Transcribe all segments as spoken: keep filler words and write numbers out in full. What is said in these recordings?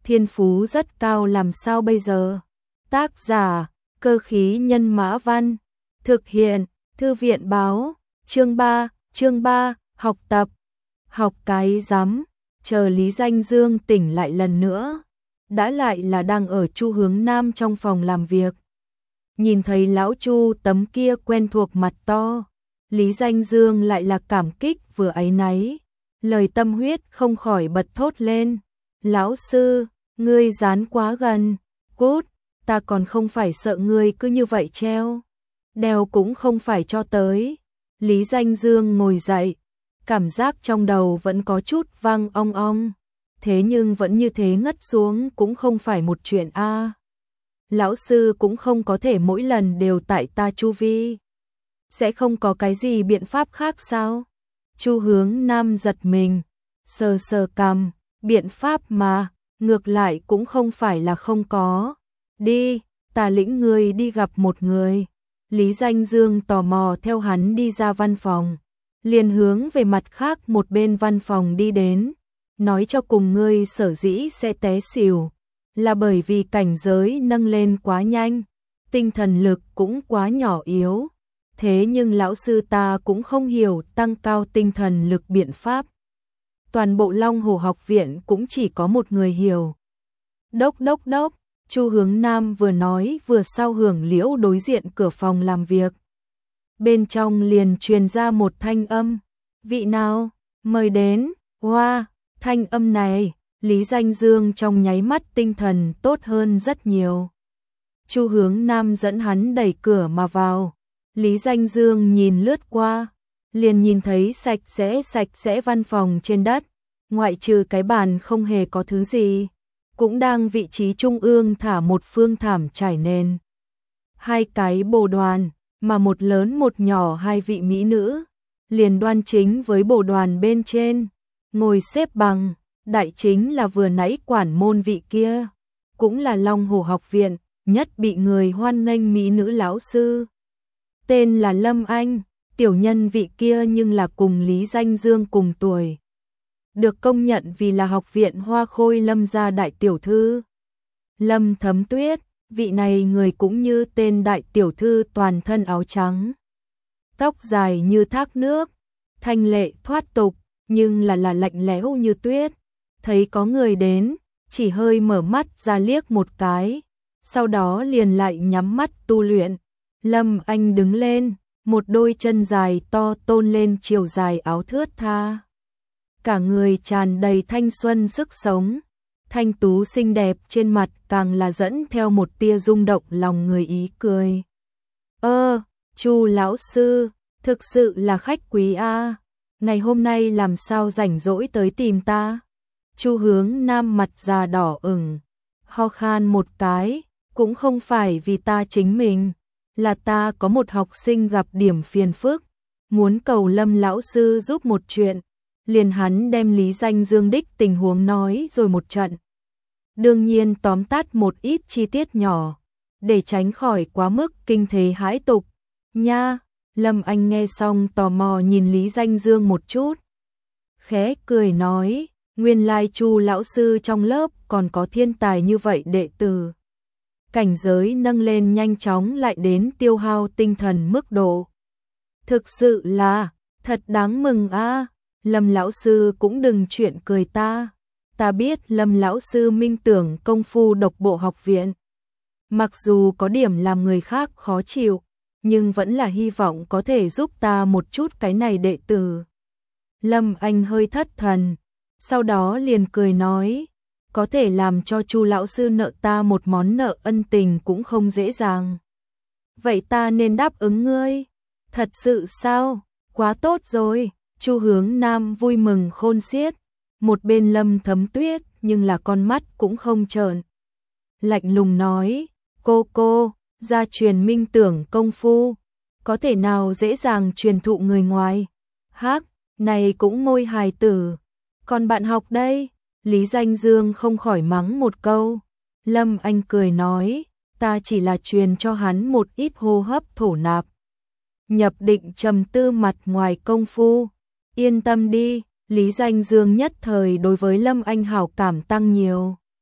thiên phú rất cao làm sao bây giờ? Tác giả, Cơ khí nhân mã văn, thực hiện, Thư viện báo, chương ba, chương ba, học tập. Học cái rắm, chờ Lý Danh Dương tỉnh lại lần nữa, đã lại là đang ở Chu Hướng Nam trong phòng làm việc. Nhìn thấy lão Chu tấm kia quen thuộc mặt to, Lý Danh Dương lại là cảm kích vừa áy náy, lời tâm huyết không khỏi bật thốt lên. Lão sư, ngươi dán quá gần, cút, ta còn không phải sợ ngươi cứ như vậy treo. Đeo cũng không phải cho tới. Lý Danh Dương ngồi dậy, cảm giác trong đầu vẫn có chút vang ong ong, thế nhưng vẫn như thế ngất xuống cũng không phải một chuyện a. Lão sư cũng không có thể mỗi lần đều tại ta chu vi. Sẽ không có cái gì biện pháp khác sao? Chu Hướng Nam giật mình, sờ sờ cằm, biện pháp mà, ngược lại cũng không phải là không có. Đi, ta lĩnh người đi gặp một người. Lý Danh Dương tò mò theo hắn đi ra văn phòng, liền hướng về mặt khác một bên văn phòng đi đến, nói cho cùng ngươi sở dĩ sẽ té xỉu, là bởi vì cảnh giới nâng lên quá nhanh, tinh thần lực cũng quá nhỏ yếu. Thế nhưng lão sư ta cũng không hiểu tăng cao tinh thần lực biện pháp. Toàn bộ Long Hồ học viện cũng chỉ có một người hiểu. Đốc đốc đốc, Chu Hướng Nam vừa nói vừa sau hưởng liễu đối diện cửa phòng làm việc. Bên trong liền truyền ra một thanh âm. Vị nào, mời đến, hoa, thanh âm này, Lý Danh Dương trong nháy mắt tinh thần tốt hơn rất nhiều. Chu Hướng Nam dẫn hắn đẩy cửa mà vào. Lý Danh Dương nhìn lướt qua, liền nhìn thấy sạch sẽ sạch sẽ văn phòng trên đất, ngoại trừ cái bàn không hề có thứ gì, cũng đang vị trí trung ương thả một phương thảm trải nền. Hai cái bồ đoàn, mà một lớn một nhỏ hai vị mỹ nữ, liền đoan chính với bồ đoàn bên trên, ngồi xếp bằng, đại chính là vừa nãy quản môn vị kia, cũng là Long Hồ học viện, nhất bị người hoan nghênh mỹ nữ lão sư. Tên là Lâm Anh, tiểu nhân vị kia nhưng là cùng Lý Danh Dương cùng tuổi. Được công nhận vì là học viện Hoa Khôi Lâm gia đại tiểu thư. Lâm Thấm Tuyết, vị này người cũng như tên đại tiểu thư toàn thân áo trắng. Tóc dài như thác nước, thanh lệ thoát tục, nhưng là là lạnh lẽo như tuyết. Thấy có người đến, chỉ hơi mở mắt ra liếc một cái, sau đó liền lại nhắm mắt tu luyện. Lâm Anh đứng lên, một đôi chân dài to tôn lên chiều dài áo thướt tha. Cả người tràn đầy thanh xuân sức sống, thanh tú xinh đẹp trên mặt càng là dẫn theo một tia rung động lòng người ý cười. Ơ, Chu lão sư, thực sự là khách quý a, ngày hôm nay làm sao rảnh rỗi tới tìm ta? Chu Hướng Nam mặt già đỏ ửng, ho khan một cái, cũng không phải vì ta chính mình. Là ta có một học sinh gặp điểm phiền phức, muốn cầu Lâm lão sư giúp một chuyện, liền hắn đem Lý Danh Dương đích tình huống nói rồi một trận. Đương nhiên tóm tắt một ít chi tiết nhỏ, để tránh khỏi quá mức kinh thế hãi tục. Nha, Lâm Anh nghe xong tò mò nhìn Lý Danh Dương một chút. Khẽ cười nói, nguyên lai Chu lão sư trong lớp còn có thiên tài như vậy đệ tử. Cảnh giới nâng lên nhanh chóng lại đến tiêu hao tinh thần mức độ. Thực sự là, thật đáng mừng a. Lâm lão sư cũng đừng chuyện cười ta. Ta biết Lâm lão sư minh tưởng công phu độc bộ học viện. Mặc dù có điểm làm người khác khó chịu, nhưng vẫn là hy vọng có thể giúp ta một chút cái này đệ tử. Lâm Anh hơi thất thần, sau đó liền cười nói, có thể làm cho Chu lão sư nợ ta một món nợ ân tình cũng không dễ dàng. Vậy ta nên đáp ứng ngươi? Thật sự sao? Quá tốt rồi. Chu Hướng Nam vui mừng khôn xiết, một bên Lâm Thấm Tuyết nhưng là con mắt cũng không trợn. Lạnh lùng nói, cô cô, gia truyền minh tưởng công phu, có thể nào dễ dàng truyền thụ người ngoài? Hắc, này cũng ngôi hài tử, còn bạn học đây? Lý Danh Dương không khỏi mắng một câu. Lâm Anh cười nói, ta chỉ là truyền cho hắn một ít hô hấp thổ nạp. Nhập định trầm tư mặt ngoài công phu. Yên tâm đi, Lý Danh Dương nhất thời đối với Lâm Anh hảo cảm tăng nhiều.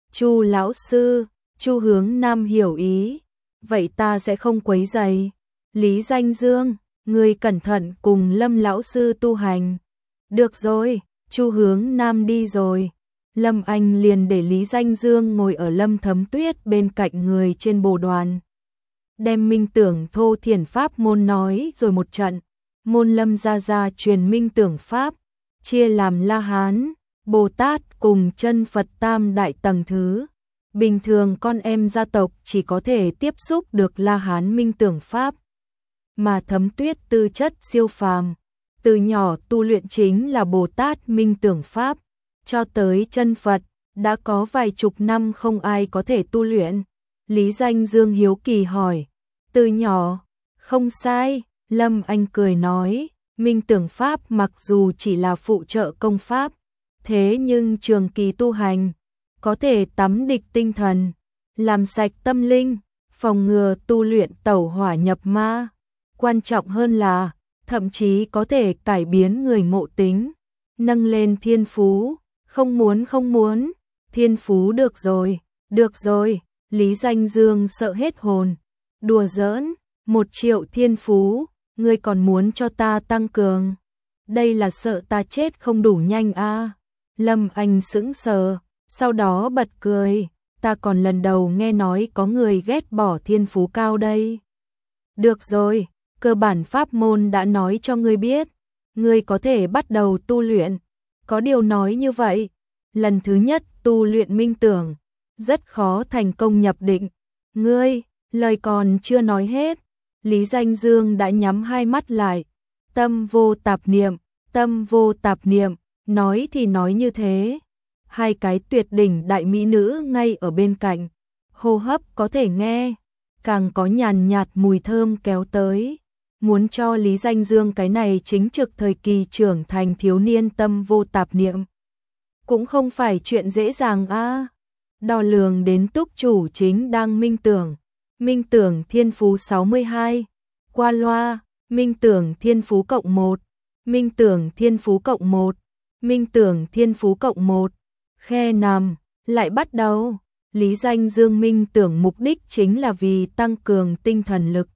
Chu lão sư, Chu Hướng Nam hiểu ý, vậy ta sẽ không quấy rầy. Lý Danh Dương, ngươi cẩn thận cùng Lâm lão sư tu hành. Được rồi, Chu Hướng Nam đi rồi. Lâm Anh liền để Lý Danh Dương ngồi ở Lâm Thấm Tuyết bên cạnh người trên bồ đoàn. Đem minh tưởng thô thiền pháp môn nói rồi một trận. Môn Lâm gia gia truyền minh tưởng pháp, chia làm La Hán, Bồ Tát cùng chân Phật tam đại tầng thứ. Bình thường con em gia tộc chỉ có thể tiếp xúc được La Hán minh tưởng pháp. Mà Thấm Tuyết tư chất siêu phàm, từ nhỏ tu luyện chính là Bồ Tát minh tưởng pháp, cho tới chân Phật, đã có vài chục năm không ai có thể tu luyện. Lý Danh Dương hiếu kỳ hỏi, từ nhỏ, không sai, Lâm Anh cười nói, minh tưởng pháp mặc dù chỉ là phụ trợ công pháp, thế nhưng trường kỳ tu hành, có thể tắm địch tinh thần, làm sạch tâm linh, phòng ngừa tu luyện tẩu hỏa nhập ma. Quan trọng hơn là, thậm chí có thể cải biến người ngộ tính, nâng lên thiên phú, không muốn không muốn, thiên phú được rồi, được rồi, Lý Danh Dương sợ hết hồn, đùa giỡn, một triệu thiên phú, ngươi còn muốn cho ta tăng cường, đây là sợ ta chết không đủ nhanh à. Lâm Anh sững sờ, sau đó bật cười, ta còn lần đầu nghe nói có người ghét bỏ thiên phú cao đây. Được rồi, cơ bản pháp môn đã nói cho ngươi biết, ngươi có thể bắt đầu tu luyện. Có điều nói như vậy, lần thứ nhất tu luyện minh tưởng, rất khó thành công nhập định. Ngươi, lời còn chưa nói hết, Lý Danh Dương đã nhắm hai mắt lại. Tâm vô tạp niệm, tâm vô tạp niệm, nói thì nói như thế. Hai cái tuyệt đỉnh đại mỹ nữ ngay ở bên cạnh, hô hấp có thể nghe, càng có nhàn nhạt mùi thơm kéo tới. Muốn cho Lý Danh Dương cái này chính trực thời kỳ trưởng thành thiếu niên tâm vô tạp niệm, cũng không phải chuyện dễ dàng a. À. Đo lường đến túc chủ chính đang minh tưởng, minh tưởng thiên phú sáu mươi hai, qua loa, minh tưởng thiên phú cộng một, minh tưởng thiên phú cộng một, minh tưởng thiên phú cộng một, khe nằm, lại bắt đầu. Lý Danh Dương minh tưởng mục đích chính là vì tăng cường tinh thần lực.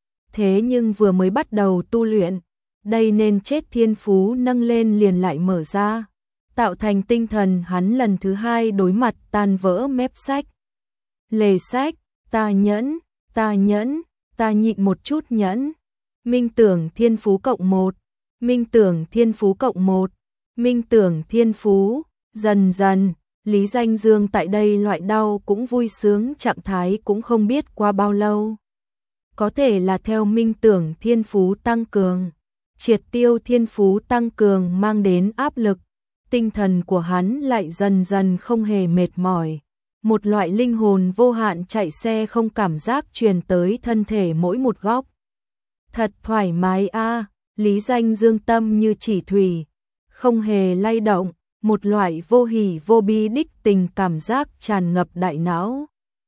Thế nhưng vừa mới bắt đầu tu luyện, đây nên chết thiên phú nâng lên liền lại mở ra, tạo thành tinh thần hắn lần thứ hai đối mặt tan vỡ mép sách. Lề sách, ta nhẫn, ta nhẫn, ta nhịn một chút nhẫn. Minh tưởng thiên phú cộng một, minh tưởng thiên phú cộng một, minh tưởng thiên phú, dần dần, Lý Danh Dương tại đây loại đau cũng vui sướng trạng thái cũng không biết qua bao lâu. Có thể là theo minh tưởng thiên phú tăng cường, triệt tiêu thiên phú tăng cường mang đến áp lực, tinh thần của hắn lại dần dần không hề mệt mỏi. Một loại linh hồn vô hạn chạy xe không cảm giác truyền tới thân thể mỗi một góc. Thật thoải mái a, à, Lý Danh Dương tâm như chỉ thủy, không hề lay động, một loại vô hỉ vô bi đích tình cảm giác tràn ngập đại não.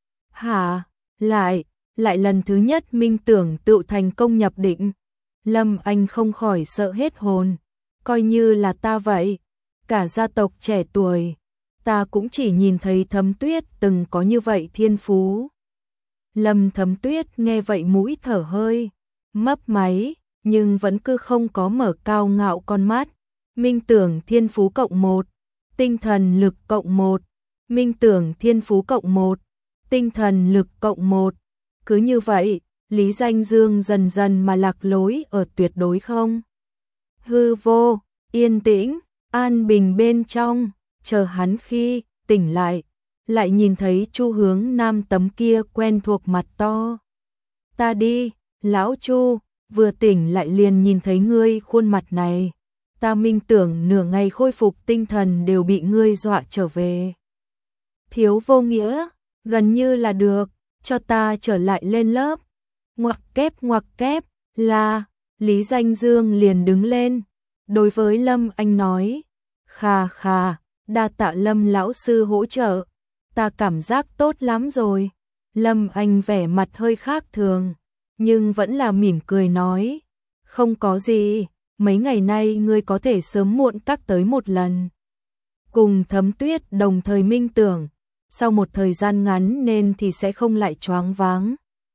Hả, lại, lại lần thứ nhất minh tưởng tự thành công nhập định. Lâm Anh không khỏi sợ hết hồn, coi như là ta vậy, cả gia tộc trẻ tuổi, ta cũng chỉ nhìn thấy Thấm Tuyết từng có như vậy thiên phú. Lâm Thấm Tuyết nghe vậy mũi thở hơi, mấp máy, nhưng vẫn cứ không có mở cao ngạo con mắt. Minh tưởng thiên phú cộng một, tinh thần lực cộng một, minh tưởng thiên phú cộng một, tinh thần lực cộng một. Cứ như vậy, Lý Danh Dương dần dần mà lạc lối ở tuyệt đối không. Hư vô, yên tĩnh, an bình bên trong, chờ hắn khi tỉnh lại, lại nhìn thấy Chu Hướng Nam tấm kia quen thuộc mặt to. Ta đi, lão Chu, vừa tỉnh lại liền nhìn thấy ngươi khuôn mặt này. Ta minh tưởng nửa ngày khôi phục tinh thần đều bị ngươi dọa trở về. Thiếu vô nghĩa, gần như là được, cho ta trở lại lên lớp. Ngoặc kép ngoặc kép, là, Lý Danh Dương liền đứng lên, đối với Lâm Anh nói, khà khà, đa tạ Lâm lão sư hỗ trợ, ta cảm giác tốt lắm rồi. Lâm Anh vẻ mặt hơi khác thường, nhưng vẫn là mỉm cười nói, không có gì, mấy ngày nay ngươi có thể sớm muộn các tới một lần. Cùng Thấm Tuyết đồng thời minh tưởng, sau một thời gian ngắn nên thì sẽ không lại choáng váng.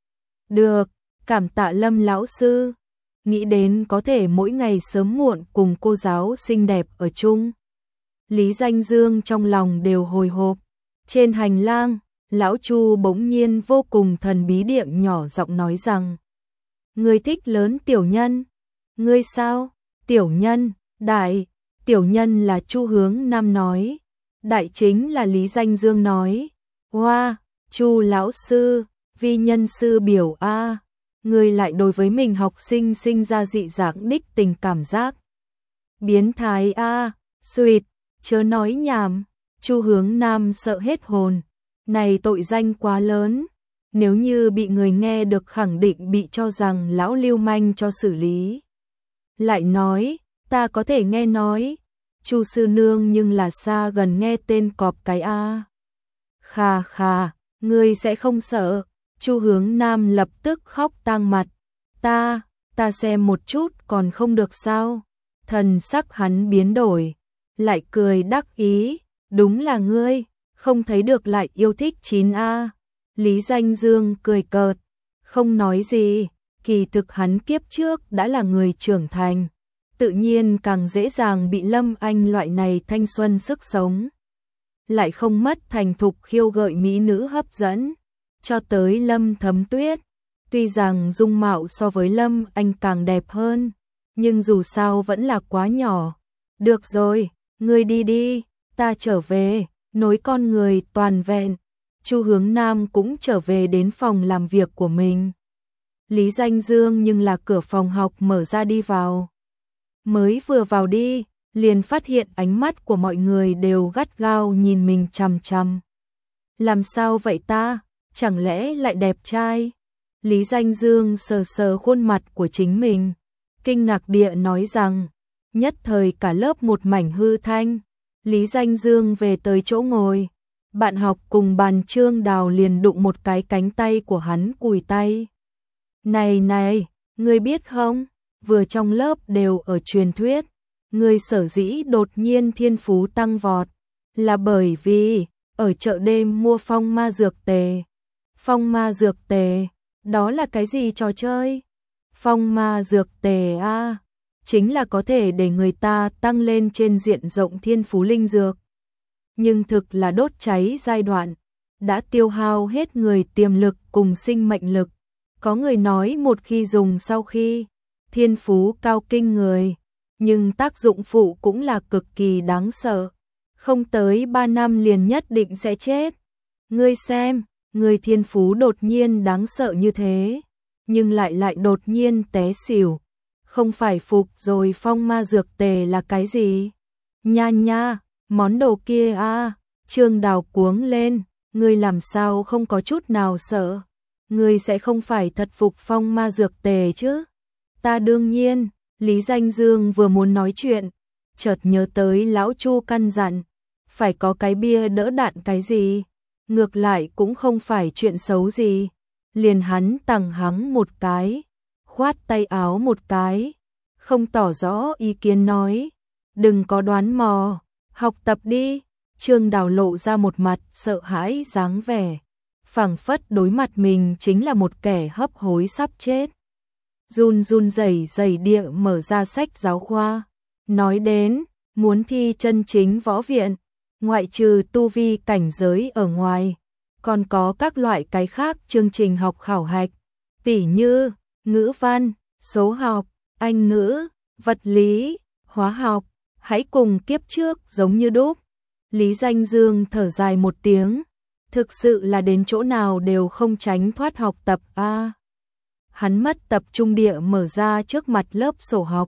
Được, cảm tạ Lâm lão sư. Nghĩ đến có thể mỗi ngày sớm muộn cùng cô giáo xinh đẹp ở chung. Lý Danh Dương trong lòng đều hồi hộp. Trên hành lang, lão Chu bỗng nhiên vô cùng thần bí điệu nhỏ giọng nói rằng: "Ngươi thích lớn tiểu nhân?" "Ngươi sao?" "Tiểu nhân, đại." "Tiểu nhân là Chu Hướng Nam nói, đại chính là Lý Danh Dương nói." "Oa, Chu lão sư, vi nhân sư biểu a." Người lại đối với mình học sinh sinh ra dị dạng đích tình cảm giác. Biến thái a, suýt, chớ nói nhảm. Chu Hướng Nam sợ hết hồn. Này tội danh quá lớn. Nếu như bị người nghe được khẳng định bị cho rằng lão lưu manh cho xử lý. Lại nói, ta có thể nghe nói. Chu sư nương nhưng là xa gần nghe tên cọp cái a. Khà khà, ngươi sẽ không sợ. Chu Hướng Nam lập tức khóc tang mặt. Ta, ta xem một chút còn không được sao? Thần sắc hắn biến đổi, lại cười đắc ý, đúng là ngươi, không thấy được lại yêu thích chín a. Lý Danh Dương cười cợt, không nói gì, kỳ thực hắn kiếp trước đã là người trưởng thành, tự nhiên càng dễ dàng bị Lâm Anh loại này thanh xuân sức sống, lại không mất thành thục khiêu gợi mỹ nữ hấp dẫn. Cho tới Lâm Thấm Tuyết, tuy rằng dung mạo so với Lâm Anh càng đẹp hơn, nhưng dù sao vẫn là quá nhỏ. Được rồi, ngươi đi đi, ta trở về, nối con người toàn vẹn. Chu Hướng Nam cũng trở về đến phòng làm việc của mình. Lý Danh Dương nhưng là cửa phòng học mở ra đi vào. Mới vừa vào đi, liền phát hiện ánh mắt của mọi người đều gắt gao nhìn mình chằm chằm. Làm sao vậy ta? Chẳng lẽ lại đẹp trai? Lý Danh Dương sờ sờ khuôn mặt của chính mình, kinh ngạc địa nói rằng, nhất thời cả lớp một mảnh hư thanh. Lý Danh Dương về tới chỗ ngồi, bạn học cùng bàn Trương Đào liền đụng một cái cánh tay của hắn cùi tay. Này này, ngươi biết không, vừa trong lớp đều ở truyền thuyết, ngươi sở dĩ đột nhiên thiên phú tăng vọt, là bởi vì ở chợ đêm mua phong ma dược tề. Phong ma dược tề, đó là cái gì trò chơi? Phong ma dược tề a, chính là có thể để người ta tăng lên trên diện rộng thiên phú linh dược. Nhưng thực là đốt cháy giai đoạn, đã tiêu hao hết người tiềm lực cùng sinh mệnh lực. Có người nói một khi dùng sau khi, thiên phú cao kinh người, nhưng tác dụng phụ cũng là cực kỳ đáng sợ. Không tới ba năm liền nhất định sẽ chết. Ngươi xem, người thiên phú đột nhiên đáng sợ như thế, nhưng lại lại đột nhiên té xỉu. Không phải phục rồi phong ma dược tề là cái gì? Nha nha, món đồ kia a. Trương Đào cuống lên, ngươi làm sao không có chút nào sợ? Ngươi sẽ không phải thật phục phong ma dược tề chứ? Ta đương nhiên. Lý Danh Dương vừa muốn nói chuyện, chợt nhớ tới lão Chu căn dặn, phải có cái bia đỡ đạn cái gì, ngược lại cũng không phải chuyện xấu gì. Liền hắn tằng hắng một cái, khoát tay áo một cái, không tỏ rõ ý kiến nói, đừng có đoán mò, học tập đi. Trương Đào lộ ra một mặt sợ hãi dáng vẻ, phảng phất đối mặt mình chính là một kẻ hấp hối sắp chết. Run run rẩy rẩy địa mở ra sách giáo khoa, nói đến, muốn thi chân chính võ viện, ngoại trừ tu vi cảnh giới ở ngoài, còn có các loại cái khác chương trình học khảo hạch, tỉ như ngữ văn, số học, Anh ngữ, vật lý, hóa học, hãy cùng kiếp trước giống như đúc. Lý Danh Dương thở dài một tiếng, thực sự là đến chỗ nào đều không tránh thoát học tập a. À, hắn mất tập trung địa mở ra trước mặt lớp sổ học.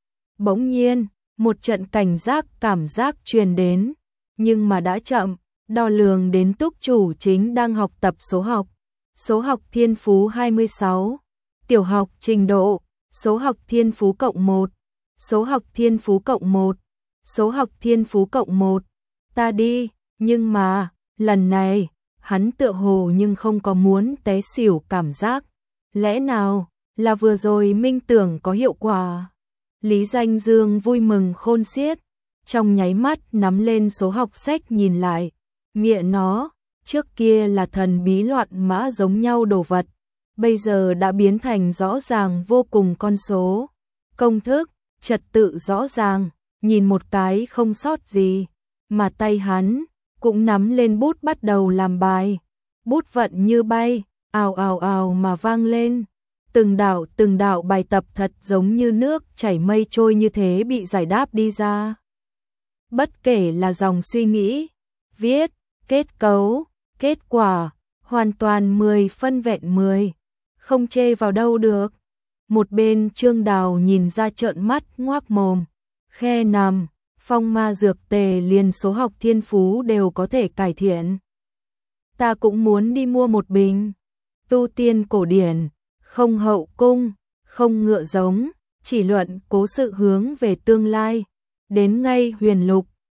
Bỗng nhiên, một trận cảnh giác cảm giác truyền đến, nhưng mà đã chậm, đo lường đến túc chủ chính đang học tập số học. Số học thiên phú hai mươi sáu, tiểu học trình độ, số học thiên phú cộng một, số học thiên phú cộng một, số học thiên phú cộng một. Ta đi, nhưng mà, lần này, hắn tựa hồ nhưng không có muốn té xỉu cảm giác. Lẽ nào, là vừa rồi minh tưởng có hiệu quả? Lý Danh Dương vui mừng khôn xiết, trong nháy mắt nắm lên số học sách nhìn lại, mẹ nó, Trước kia là thần bí loạn mã giống nhau đồ vật, bây giờ đã biến thành rõ ràng vô cùng con số, công thức, trật tự rõ ràng, nhìn một cái không sót gì, mà tay hắn cũng nắm lên bút bắt đầu làm bài. Bút vận như bay, ào ào ào mà vang lên. Từng đạo từng đạo bài tập thật giống như nước chảy mây trôi như thế bị giải đáp đi ra. Bất kể là dòng suy nghĩ, viết, kết cấu, kết quả, hoàn toàn mười phân vẹn mười, không chê vào đâu được. Một bên Trương Đào nhìn ra trợn mắt ngoác mồm, khe nằm, phong ma dược tề liền số học thiên phú đều có thể cải thiện. Ta cũng muốn đi mua một bình. Tu tiên cổ điển, không hậu cung, không ngựa giống, chỉ luận cố sự hướng về tương lai. Đến ngay huyền lục,